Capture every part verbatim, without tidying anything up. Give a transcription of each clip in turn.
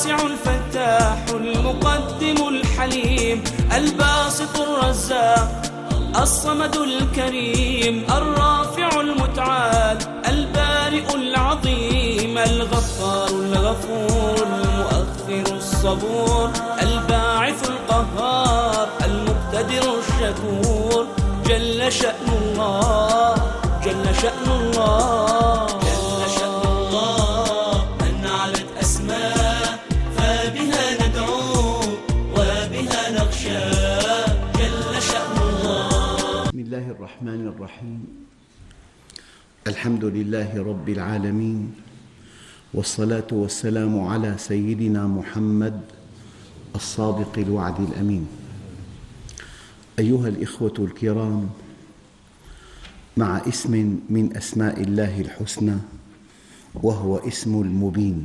الواسع الفتاح المقدم الحليم الباسط الرزاق الصمد الكريم الرافع المتعال البارئ العظيم الغفار الغفور المؤخر الصبور الباعث القهار المقتدر الشكور جل شأن الله جل شأن الله جل شأن الله من علت أسماء فبها ندعو وبها نخشى جل شأن الله. بسم الله الرحمن الرحيم. الحمد لله رب العالمين، والصلاة والسلام على سيدنا محمد الصادق الوعد الأمين. أيها الإخوة الكرام، مع اسم من أسماء الله الحسنى وهو اسم المبين.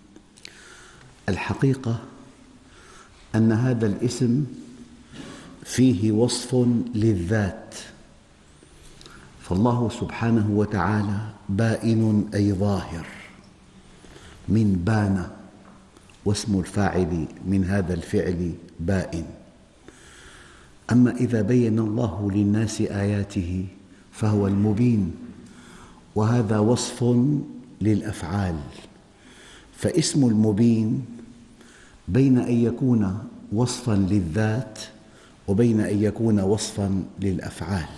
الحقيقة أن هذا الاسم فيه وصف للذات، فالله سبحانه وتعالى بائن أي ظاهر من بان، واسم الفاعل من هذا الفعل بائن. أما إذا بين الله للناس آياته فهو المبين، وهذا وصف للأفعال. فاسم المبين بين أن يكون وصفاً للذات وبين أن يكون وصفاً للأفعال.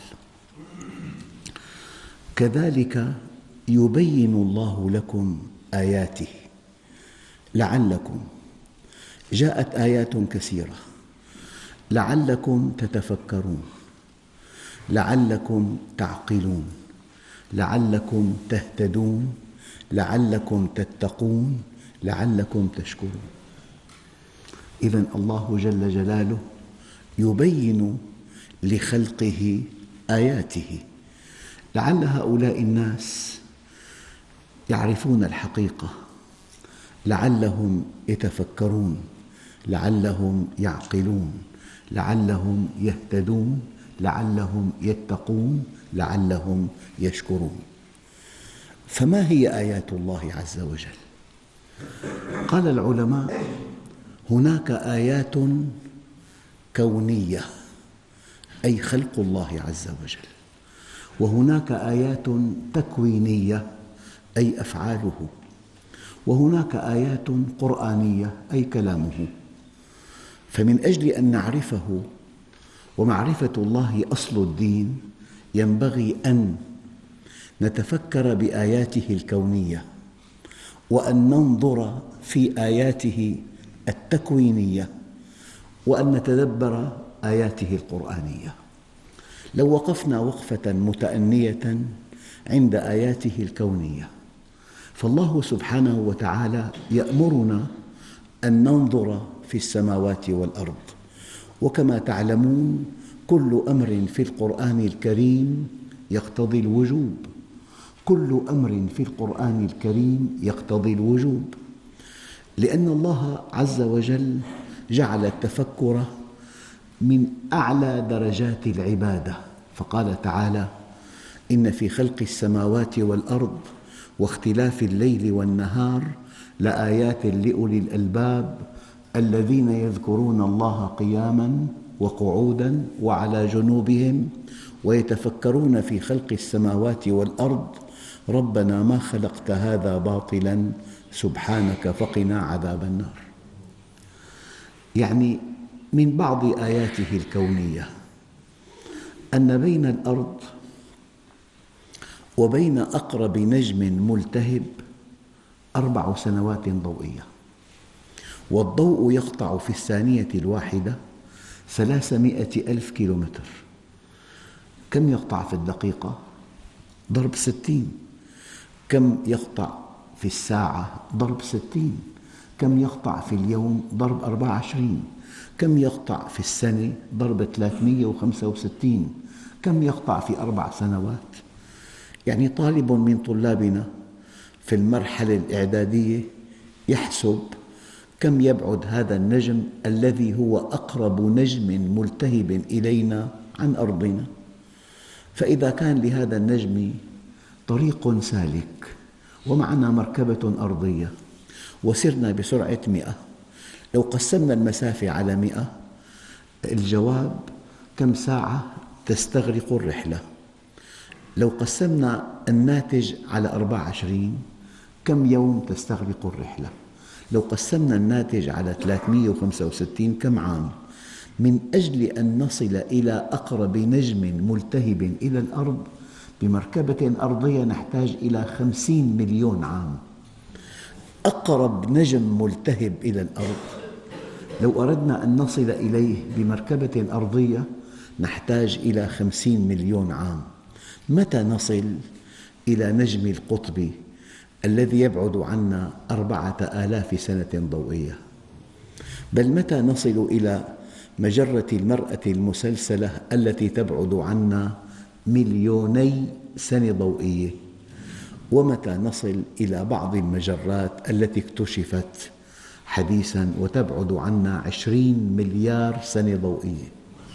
كذلك يبين الله لكم آياته لعلكم، جاءت آيات كثيرة، لعلكم تتفكرون، لعلكم تعقلون، لعلكم تهتدون، لعلكم تتقون، لعلكم تشكرون. إذن الله جل جلاله يبين لخلقه آياته، لعل هؤلاء الناس يعرفون الحقيقة، لعلهم يتفكرون، لعلهم يعقلون، لعلهم يهتدون، لعلهم يتقون، لعلهم يشكرون. فما هي آيات الله عز وجل؟ قال العلماء: هناك آيات كونية أي خلق الله عز وجل، وهناك آيات تكوينية أي أفعاله، وهناك آيات قرآنية أي كلامه. فمن أجل أن نعرفه، ومعرفة الله أصل الدين، ينبغي أن نتفكر بآياته الكونية، وأن ننظر في آياته التكوينية، وأن نتدبر آياته القرآنية. لو وقفنا وقفة متأنية عند آياته الكونية، فالله سبحانه وتعالى يأمرنا أن ننظر في السماوات والأرض، وكما تعلمون كل أمر في القرآن الكريم يقتضي الوجوب، كل أمر في القرآن الكريم يقتضي الوجوب، لأن الله عز وجل جعل التفكر من أعلى درجات العبادة، فقال تعالى: إن في خلق السماوات والأرض واختلاف الليل والنهار لآيات لأولي الألباب الذين يذكرون الله قياماً وقعوداً وعلى جنوبهم ويتفكرون في خلق السماوات والأرض ربنا ما خلقت هذا باطلاً سبحانك فقنا عذاب النار. يعني من بعض آياته الكونية أن بين الأرض وبين أقرب نجم ملتهب أربع سنوات ضوئية، والضوء يقطع في الثانية الواحدة ثلاثمائة ألف كيلومتر. كم يقطع في الدقيقة؟ ضرب ستين. كم يقطع في الساعة؟ ضرب ستين. كم يقطع في اليوم؟ ضرب أربعة وعشرين. كم يقطع في السنة؟ ضرب ثلاثمائة وخمسة وستين. كم يقطع في أربع سنوات؟ يعني طالب من طلابنا في المرحلة الإعدادية يحسب كم يبعد هذا النجم الذي هو أقرب نجم ملتهب إلينا عن أرضنا. فإذا كان لهذا النجم طريق سالك ومعنا مركبة أرضية وسرنا بسرعة مئة لو قسمنا المسافة على مئة، الجواب كم ساعة تستغرق الرحلة؟ لو قسمنا الناتج على أربعة وعشرين، كم يوم تستغرق الرحلة؟ لو قسمنا الناتج على ثلاثمئة وخمسة وستين، كم عام؟ من أجل أن نصل إلى أقرب نجم ملتهب إلى الأرض بمركبة أرضية نحتاج إلى خمسين مليون عام. أقرب نجم ملتهب إلى الأرض لو أردنا أن نصل إليه بمركبة أرضية نحتاج إلى خمسين مليون عام. متى نصل إلى نجم القطب الذي يبعد عنا أربعة آلاف سنة ضوئية؟ بل متى نصل إلى مجرة المرأة المسلسلة التي تبعد عنا مليوني سنة ضوئية؟ ومتى نصل إلى بعض المجرات التي اكتشفت حديثاً وتبعد عنا عشرين مليار سنة ضوئية؟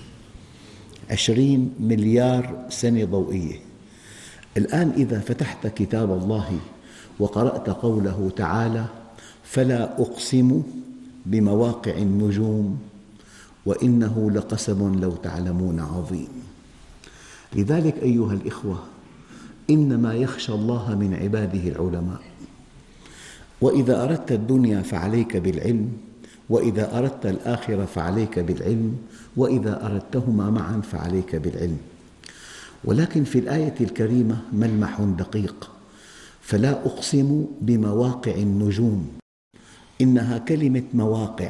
عشرين مليار سنة ضوئية. الآن إذا فتحت كتاب الله وقرأت قوله تعالى: فلا أقسم بمواقع النجوم وإنه لقسم لو تعلمون عظيم. لذلك أيها الإخوة، إنما يخشى الله من عباده العلماء. وإذا أردت الدنيا فعليك بالعلم، وإذا أردت الآخرة فعليك بالعلم، وإذا أردتهما معا فعليك بالعلم. ولكن في الآية الكريمة ملمح دقيق: فلا أقسم بمواقع النجوم. إنها كلمة مواقع.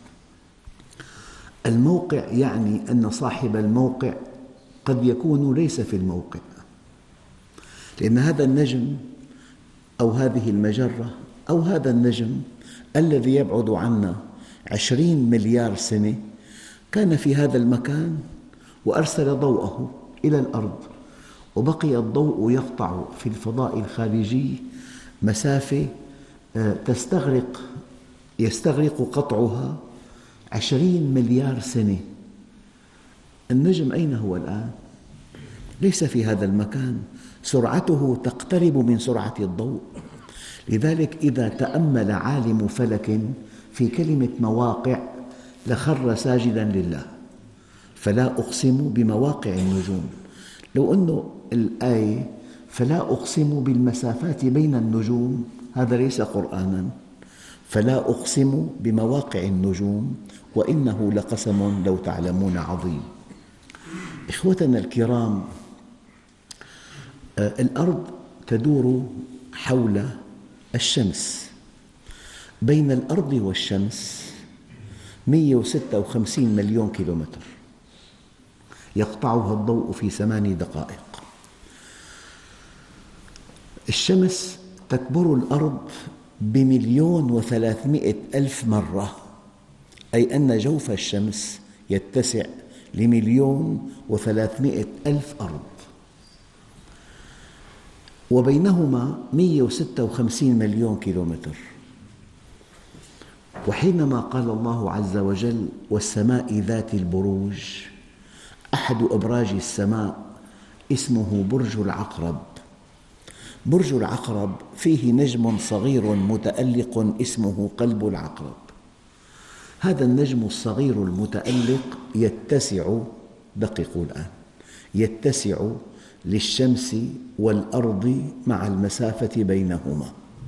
الموقع يعني أن صاحب الموقع قد يكون ليس في الموقع، لأن هذا النجم أو هذه المجرة أو هذا النجم الذي يبعد عنا عشرين مليار سنة كان في هذا المكان وأرسل ضوءه إلى الأرض، وبقي الضوء يقطع في الفضاء الخارجي مسافة تستغرق يستغرق قطعها عشرين مليار سنة. النجم أين هو الآن؟ ليس في هذا المكان، سرعته تقترب من سرعة الضوء. لذلك إذا تأمل عالم فلك في كلمة مواقع لخر ساجدا لله. فلا أقسم بمواقع النجوم. لو أن الآية فلا أقسم بالمسافات بين النجوم، هذا ليس قرآنا. فلا أقسم بمواقع النجوم وإنه لقسم لو تعلمون عظيم. إخوتنا الكرام، الأرض تدور حول الشمس. بين الأرض والشمس مئة وستة وخمسين مليون كيلومتر، يقطعها الضوء في ثماني دقائق. الشمس تكبر الأرض بمليون وثلاثمئة ألف مرة، أي أن جوف الشمس يتسع لمليون وثلاثمئة ألف أرض، وبينهما مئة وستة وخمسين مليون كيلومتر. وحينما قال الله عز وجل: والسماء ذات البروج، أحد أبراج السماء اسمه برج العقرب. برج العقرب فيه نجم صغير متألق اسمه قلب العقرب. هذا النجم الصغير المتألق يتسع، دققوا الآن، يتسع للشمس والأرض مع المسافة بينهما.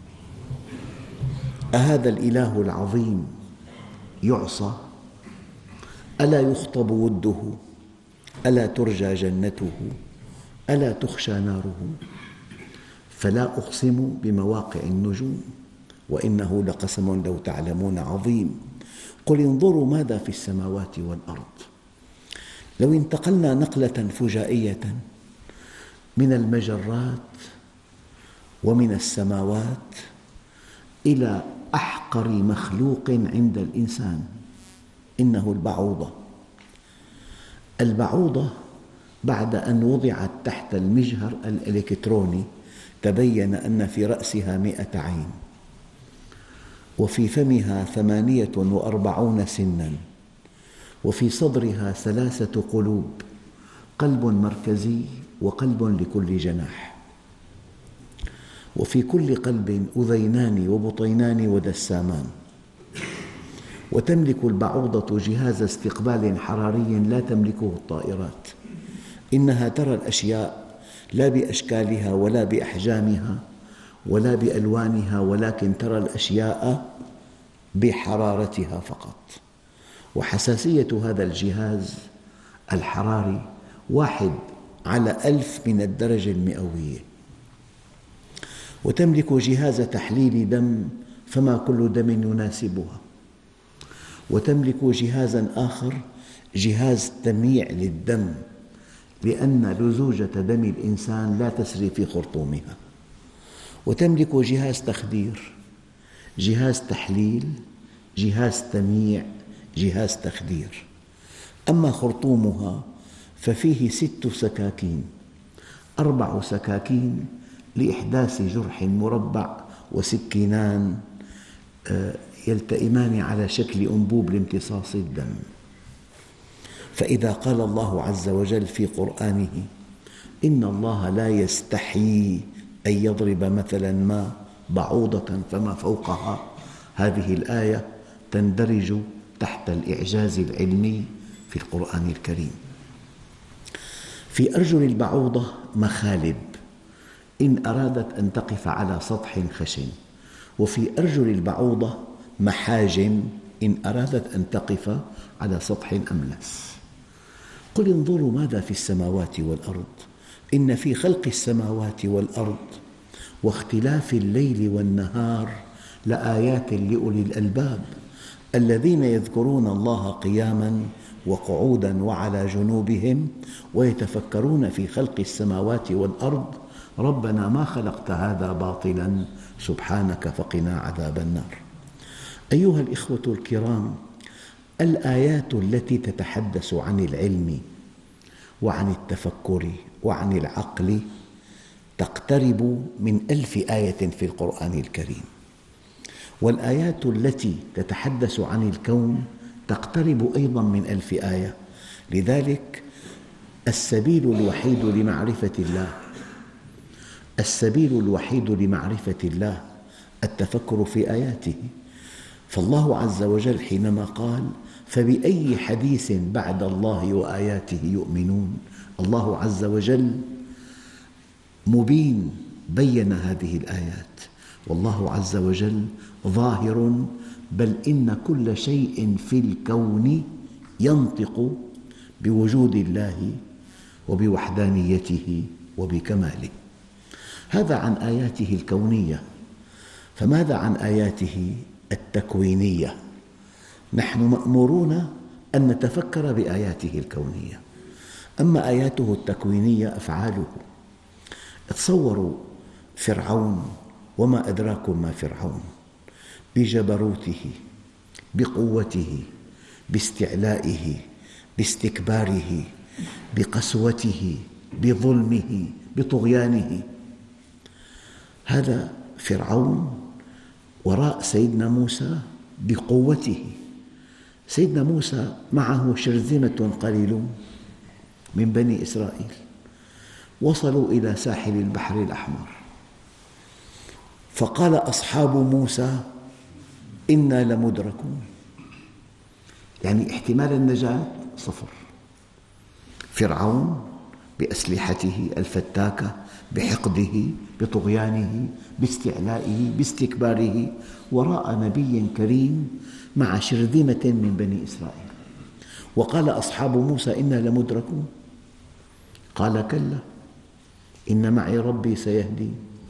أهذا الإله العظيم يعصى؟ ألا يخطب وده؟ ألا ترجى جنته؟ ألا تخشى ناره؟ فلا أقسم بمواقع النجوم وإنه لقسم لو تعلمون عظيم. قل انظروا ماذا في السماوات والأرض. لو انتقلنا نقلة فجائية من المجرات ومن السماوات إلى أحقر مخلوق عند الإنسان، إنه البعوضة. البعوضة بعد أن وضعت تحت المجهر الإلكتروني تبين أن في رأسها مئة عين، وفي فمها ثمانية وأربعون سناً، وفي صدرها ثلاثة قلوب، قلب مركزي وقلب لكل جناح، وفي كل قلب أذينان وبطينان ودسامان. وتملك البعوضة جهاز استقبال حراري لا تملكه الطائرات. إنها ترى الأشياء لا بأشكالها ولا بأحجامها ولا بألوانها، ولكن ترى الأشياء بحرارتها فقط. وحساسية هذا الجهاز الحراري واحد على ألف من الدرجة المئوية. وتملك جهاز تحليل دم، فما كل دم يناسبها. وتملك جهازا آخر، جهاز تمييع للدم، لأن لزوجة دم الإنسان لا تسري في خرطومها. وتملك جهاز تخدير، جهاز تحليل، جهاز تمييع، جهاز تخدير. أما خرطومها ففيه ست سكاكين، أربع سكاكين لإحداث جرح مربع، وسكينان يلتئمان على شكل أنبوب لامتصاص الدم. فإذا قال الله عز وجل في قرآنه: إن الله لا يستحيي أن يضرب مثلا ما بعوضة فما فوقها، هذه الآية تندرج تحت الإعجاز العلمي في القرآن الكريم. في أرجل البعوضة مخالب إن أرادت أن تقف على سطح خشن، وفي أرجل البعوضة محاجم إن أرادت أن تقف على سطح أملس. قل انظروا ماذا في السماوات والأرض إن في خلق السماوات والأرض واختلاف الليل والنهار لآيات لأولي الألباب الذين يذكرون الله قياماً وقعوداً وعلى جنوبهم ويتفكرون في خلق السماوات والأرض ربنا ما خلقت هذا باطلاً سبحانك فقنا عذاب النار. أيها الإخوة الكرام، الآيات التي تتحدث عن العلم وعن التفكر وعن العقل تقترب من ألف آية في القرآن الكريم، والآيات التي تتحدث عن الكون تقترب أيضا من ألف آية. لذلك السبيل الوحيد لمعرفة الله السبيل الوحيد لمعرفة الله التفكر في آياته. فالله عز وجل حينما قال: فبأي حديث بعد الله وآياته يؤمنون، الله عز وجل مبين بين هذه الآيات، والله عز وجل ظاهر، بل إن كل شيء في الكون ينطق بوجود الله وبوحدانيته وبكماله. هذا عن آياته الكونية. فماذا عن آياته التكوينية؟ نحن مأمورون أن نتفكر بآياته الكونية. أما آياته التكوينية أفعاله. تصوروا فرعون، وما أدراكم ما فرعون، بجبروته، بقوته، باستعلائه، باستكباره، بقسوته، بظلمه، بطغيانه. هذا فرعون وراء سيدنا موسى بقوته. سيدنا موسى معه شرذمة قليلون من بني إسرائيل، وصلوا إلى ساحل البحر الأحمر، فقال أصحاب موسى: إنا لمدركون، يعني احتمال النجاة صفر. فرعون بأسلحته الفتاكة، بحقده، بطغيانه، باستعلائه، باستكباره، وراء نبي كريم مع شرذمة من بني إسرائيل. وقال أصحاب موسى: إنا لمدركون. قال: كلا إن معي ربي سيهدين.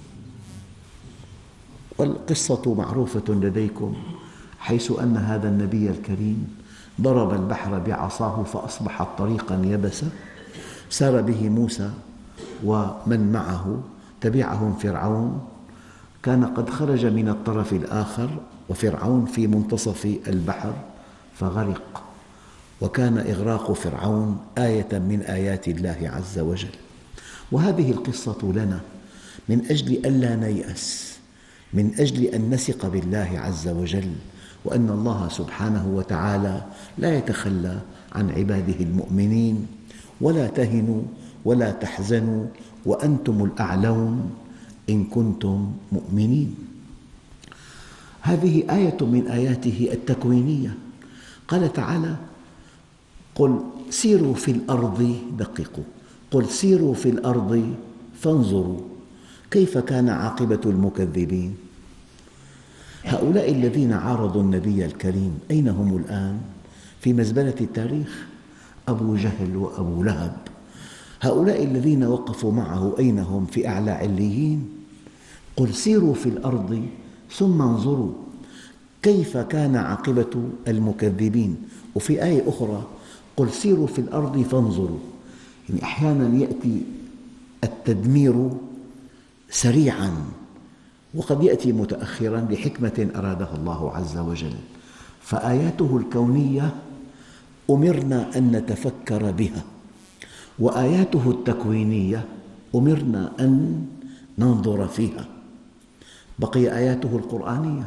والقصة معروفة لديكم، حيث أن هذا النبي الكريم ضرب البحر بعصاه فأصبحت طريقاً يبسا، سار به موسى ومن معه، تبعهم فرعون، كان قد خرج من الطرف الآخر وفرعون في منتصف البحر فغرق. وكان إغراق فرعون آية من آيات الله عز وجل. وهذه القصة لنا من أجل ألا نيأس، من أجل أن نثق بالله عز وجل، وأن الله سبحانه وتعالى لا يتخلى عن عباده المؤمنين. ولا تهنوا ولا تحزنوا وأنتم الأعلون إن كنتم مؤمنين. هذه آية من آياته التكوينية. قال تعالى: قل سيروا في الأرض، دققوا، قل سيروا في الأرض فانظروا كيف كان عاقبة المكذبين. هؤلاء الذين عارضوا النبي الكريم أين هم الآن؟ في مزبلة التاريخ، أبو جهل وأبو لهب. هؤلاء الذين وقفوا معه أين هم؟ في أعلى عليين. قل سيروا في الأرض ثم انظروا كيف كان عاقبة المكذبين. وفي آية أخرى: قل سيروا في الأرض فانظروا. يعني أحياناً يأتي التدمير سريعاً، وقد يأتي متأخراً لحكمة أرادها الله عز وجل. فآياته الكونية أمرنا أن نتفكر بها، وآياته التكوينية أمرنا أن ننظر فيها. بقي آياته القرآنية،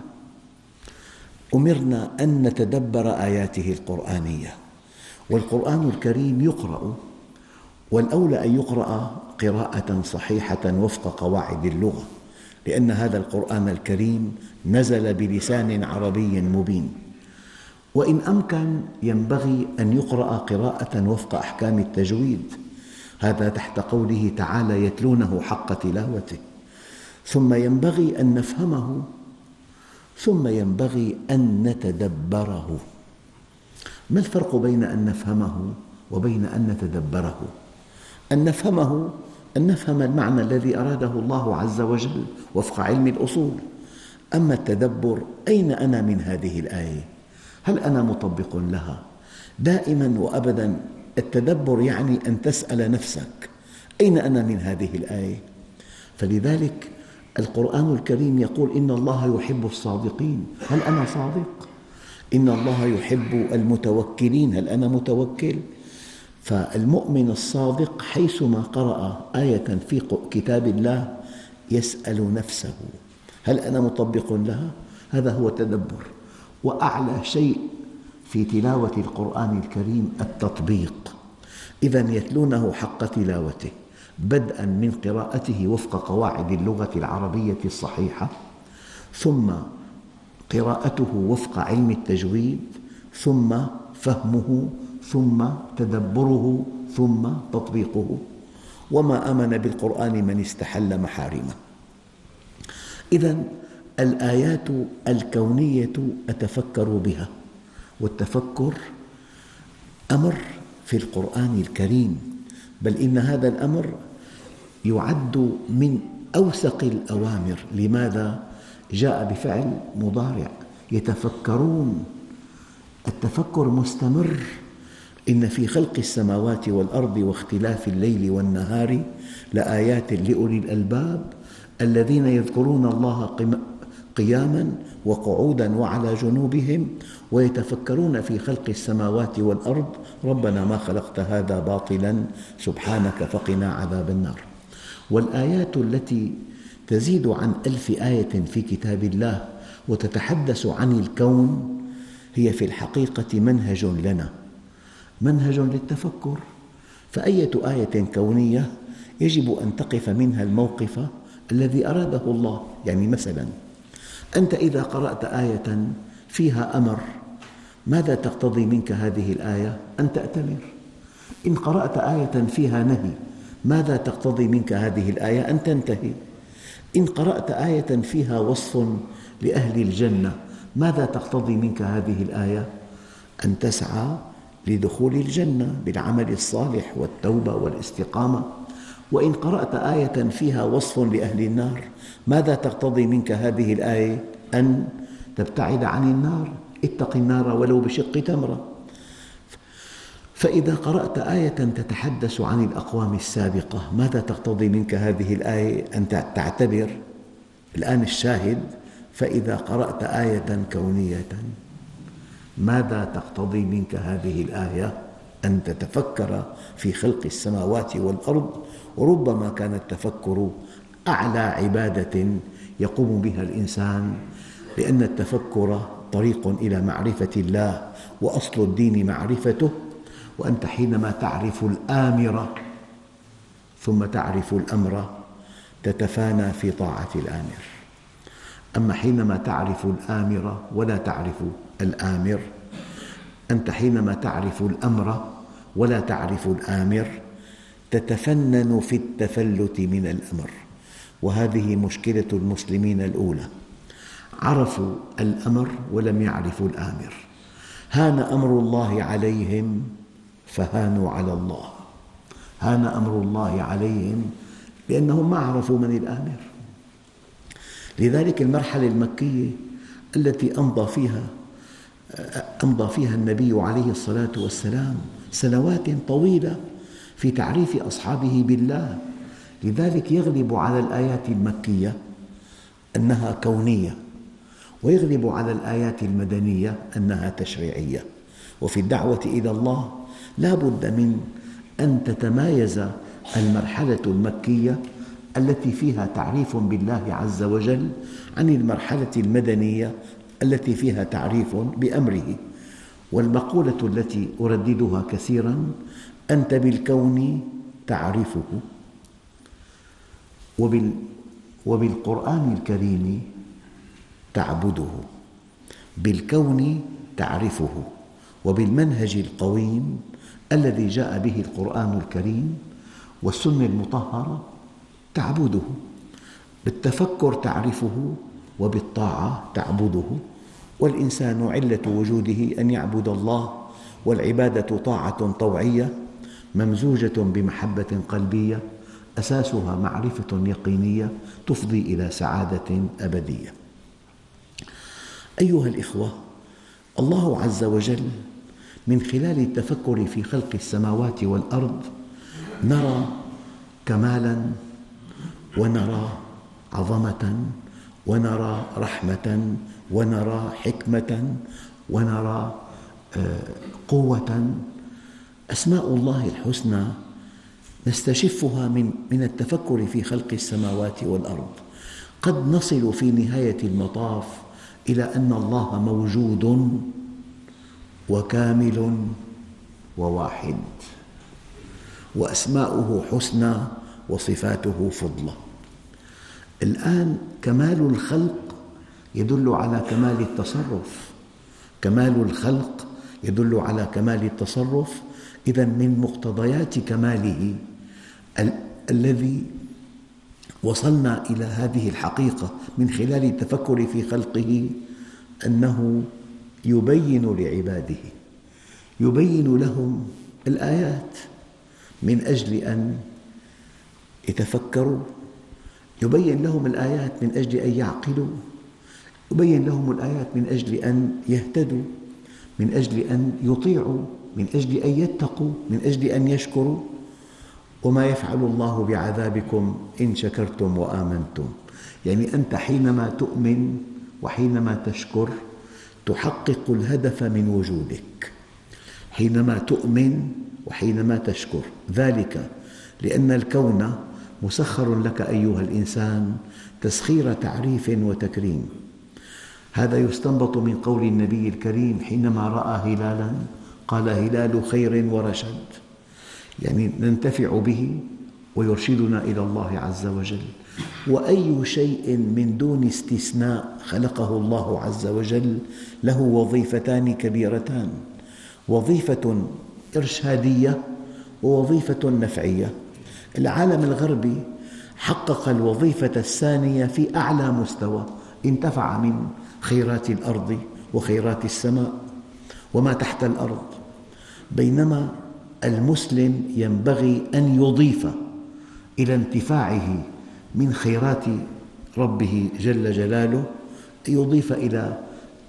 أمرنا أن نتدبر آياته القرآنية. والقرآن الكريم يقرأ، والأولى أن يقرأ قراءة صحيحة وفق قواعد اللغة، لأن هذا القرآن الكريم نزل بلسان عربي مبين. وإن أمكن ينبغي أن يقرأ قراءة وفق أحكام التجويد، هذا تحت قوله تعالى: يتلونه حق تلاوته. ثم ينبغي أن نفهمه، ثم ينبغي أن نتدبره. ما الفرق بين أن نفهمه وبين أن نتدبره؟ أن نفهمه أن نفهم المعنى الذي أراده الله عز وجل وفق علم الأصول. أما التدبر: أين أنا من هذه الآية؟ هل أنا مطبق لها؟ دائما وأبدا التدبر يعني أن تسأل نفسك: أين أنا من هذه الآية؟ فلذلك القرآن الكريم يقول: إن الله يحب الصادقين. هل أنا صادق؟ إن الله يحب المتوكلين. هل أنا متوكل؟ فالمؤمن الصادق حيثما قرأ آية في كتاب الله يسأل نفسه: هل أنا مطبق لها؟ هذا هو التدبر. وأعلى شيء في تلاوة القرآن الكريم التطبيق. إذن يتلونه حق تلاوته، بدءاً من قراءته وفق قواعد اللغة العربية الصحيحة، ثم قراءته وفق علم التجويد، ثم فهمه، ثم تدبره، ثم تطبيقه. وما آمن بالقرآن من استحل محارمه. إذن الآيات الكونية أتفكر بها، والتفكر أمر في القرآن الكريم، بل إن هذا الأمر يعد من أوثق الأوامر. لماذا؟ جاء بفعل مضارع: يتفكرون. التفكر مستمر. إن في خلق السماوات والأرض واختلاف الليل والنهار لآيات لأولي الألباب الذين يذكرون الله قياماً وقعوداً وعلى جنوبهم ويتفكرون في خلق السماوات والأرض ربنا ما خلقت هذا باطلاً سبحانك فقنا عذاب النار. والآيات التي تزيد عن ألف آية في كتاب الله وتتحدث عن الكون هي في الحقيقة منهج لنا، منهج للتفكر. فأية آية كونية يجب أن تقف منها الموقف الذي أراده الله. يعني مثلاً أنت إذا قرأت آية فيها أمر، ماذا تقتضي منك هذه الآية؟ أن تأتمر. إن قرأت آية فيها نهي، ماذا تقتضي منك هذه الآية؟ أن تنتهي. إن قرأت آية فيها وصف لأهل الجنة، ماذا تقتضي منك هذه الآية؟ أن تسعى لدخول الجنة بالعمل الصالح والتوبة والاستقامة. وإن قرأت آية فيها وصف لأهل النار، ماذا تقتضي منك هذه الآية؟ أن تبتعد عن النار، اتق النار ولو بشق تمرة. فإذا قرأت آية تتحدث عن الأقوام السابقة، ماذا تقتضي منك هذه الآية؟ أن تعتبر. الآن الشاهد: فإذا قرأت آية كونية، ماذا تقتضي منك هذه الآية؟ أن تتفكر في خلق السماوات والأرض. وربما كان التفكر أعلى عبادة يقوم بها الإنسان، لأن التفكر طريق إلى معرفة الله، وأصل الدين معرفته. وأنت حينما تعرف الآمر ثم تعرف الأمر تتفانى في طاعة الآمر. أما حينما تعرف الآمر ولا تعرف الآمر أنت حينما تعرف الأمر ولا تعرف الآمر تتفنن في التفلت من الأمر، وهذه مشكلة المسلمين الأولى، عرفوا الأمر ولم يعرفوا الآمر، هان أمر الله عليهم فهانوا على الله، هان أمر الله عليهم لأنهم ما عرفوا من الآمر. لذلك المرحلة المكية التي أمضى فيها أمضى فيها النبي عليه الصلاة والسلام سنوات طويلة في تعريف أصحابه بالله، لذلك يغلب على الآيات المكية أنها كونية، ويغلب على الآيات المدنية أنها تشريعية. وفي الدعوة إلى الله لا بد من أن تتمايز المرحلة المكية التي فيها تعريف بالله عز وجل عن المرحلة المدنية التي فيها تعريف بأمره. والمقولة التي أرددها كثيراً: أنت بالكون تعرفه، وبالقرآن الكريم تعبده. بالكون تعرفه، وبالمنهج القويم الذي جاء به القرآن الكريم والسنة المطهرة تعبده. بالتفكر تعرفه، وبالطاعة تعبده. والإنسان علة وجوده أن يعبد الله، والعبادة طاعة طوعية ممزوجة بمحبة قلبية أساسها معرفة يقينية تفضي إلى سعادة أبدية. أيها الإخوة، الله عز وجل من خلال التفكر في خلق السماوات والأرض نرى كمالاً، ونرى عظمة، ونرى رحمة، ونرى حكمة، ونرى قوة. أسماء الله الحسنى نستشفها من من التفكر في خلق السماوات والأرض. قد نصل في نهاية المطاف إلى أن الله موجود وكامل وواحد، وأسماؤه حسنى وصفاته فضلى. الآن كمال الخلق يدل على كمال التصرف، كمال الخلق يدل على كمال التصرف. إذن من مقتضيات كماله ال الذي وصلنا إلى هذه الحقيقة من خلال التفكر في خلقه أنه يبين لعباده، يبين لهم الآيات من أجل أن يتفكروا، يبين لهم الآيات من أجل أن يعقلوا، يبين لهم الآيات من أجل أن يهتدوا، من أجل أن يطيعوا، من أجل أن يتقوا، من أجل أن يشكروا. وما يفعل الله بعذابكم إن شكرتم وآمنتم. يعني أنت حينما تؤمن وحينما تشكر تحقق الهدف من وجودك، حينما تؤمن وحينما تشكر، ذلك لأن الكون مسخر لك أيها الإنسان تسخير تعريف وتكريم. هذا يستنبط من قول النبي الكريم حينما رأى هلالا قال: هلال خير ورشد، يعني ننتفع به ويرشدنا إلى الله عز وجل. وأي شيء من دون استثناء خلقه الله عز وجل له وظيفتان كبيرتان: وظيفة إرشادية ووظيفة نفعية. العالم الغربي حقق الوظيفة الثانية في أعلى مستوى، انتفع من خيرات الأرض وخيرات السماء وما تحت الأرض، بينما المسلم ينبغي أن يضيف إلى انتفاعه من خيرات ربه جل جلاله، يضيف إلى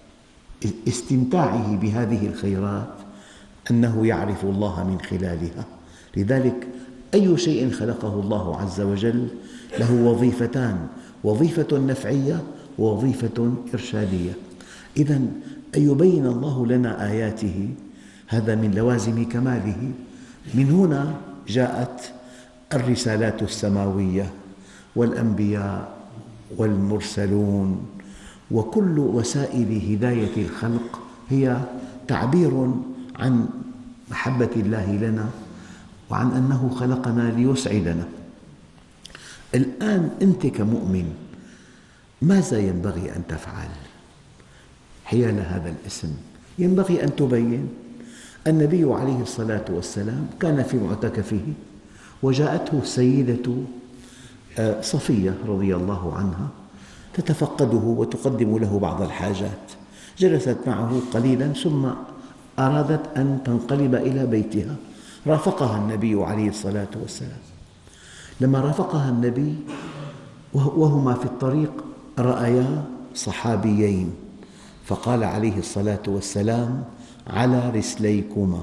استمتاعه بهذه الخيرات أنه يعرف الله من خلالها. لذلك أي شيء خلقه الله عز وجل له وظيفتان: وظيفة نفعية ووظيفة إرشادية. إذن أن يبين الله لنا آياته هذا من لوازم كماله. من هنا جاءت الرسالات السماوية والأنبياء والمرسلون، وكل وسائل هداية الخلق هي تعبير عن محبة الله لنا وعن أنه خلقنا ليسعدنا. الآن أنت كمؤمن ماذا ينبغي أن تفعل حيال هذا الاسم؟ ينبغي أن تبين النبي عليه الصلاة والسلام كان في معتكفه وجاءته السيدة صفية رضي الله عنها تتفقده وتقدم له بعض الحاجات. جلست معه قليلا ثم أرادت أن تنقلب إلى بيتها. رافقها النبي عليه الصلاة والسلام. لما رافقها النبي وهما في الطريق رأيا صحابيين، فقال عليه الصلاة والسلام: على رسليكما،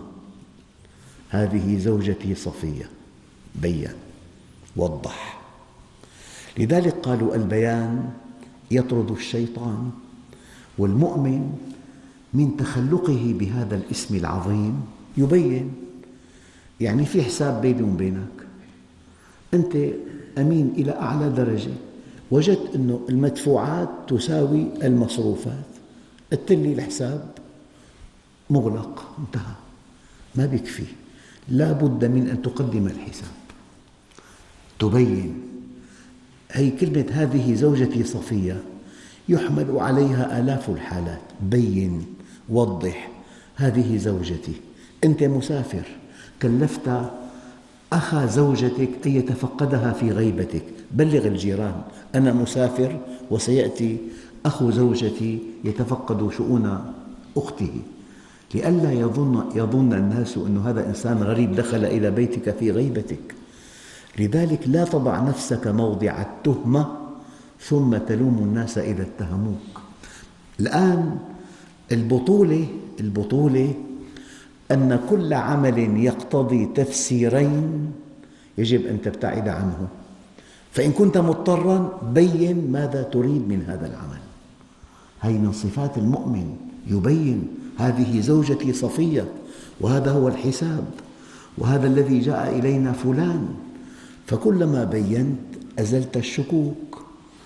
هذه زوجتي صفية. بين، وضح. لذلك قالوا البيان يطرد الشيطان، والمؤمن من تخلقه بهذا الاسم العظيم يبين. يعني في حساب بيني وبينك، أنت أمين إلى أعلى درجة، وجدت أن المدفوعات تساوي المصروفات، قلت لي الحساب مغلق، انتهى، ما بيكفي، لا بد من أن تقدم الحساب، تبين. هي كلمة هذه زوجتي صفية يحمل عليها آلاف الحالات. بين، وضح، هذه زوجتي. أنت مسافر، كلفت أخا زوجتك أن يتفقدها في غيبتك، بلغ الجيران أنا مسافر وسيأتي أخو زوجتي يتفقد شؤون أخته، لئلا يظن, يظن الناس أن هذا إنسان غريب دخل إلى بيتك في غيبتك. لذلك لا تضع نفسك موضع التهمة ثم تلوم الناس إذا اتهموك. الآن البطولة البطولة أن كل عمل يقتضي تفسيرين يجب أن تبتعد عنه، فإن كنت مضطراً بين ماذا تريد من هذا العمل. هذه من صفات المؤمن، يبين هذه زوجتي صفية، وهذا هو الحساب، وهذا الذي جاء إلينا فلان. فكلما بينت أزلت الشكوك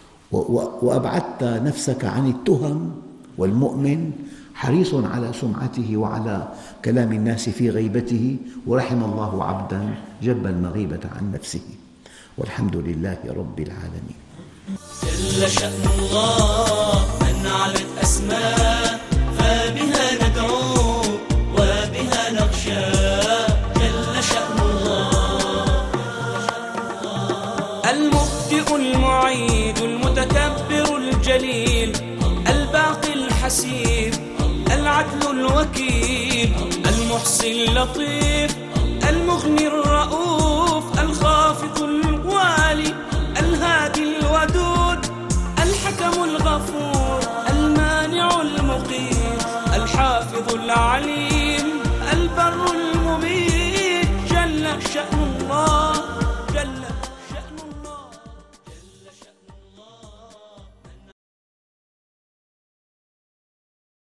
وأبعدت نفسك عن التهم. والمؤمن حريص على سمعته وعلى كلام الناس في غيبته، ورحم الله عبدا جب المغيبة عن نفسه. والحمد لله رب العالمين. جل شأن الله من علت أسماء، فبها ندعو وبها نخشى. جل شأن الله المبدئ المعيد المتكبر الجليل الباقي الحسيب العدل الوكيل المحصي اللطيف المغني الرؤوف الخافض الوالي الهادي الودود الحكم الغفور المانع المقيت الحافظ العليم البر المميت. جل شأنه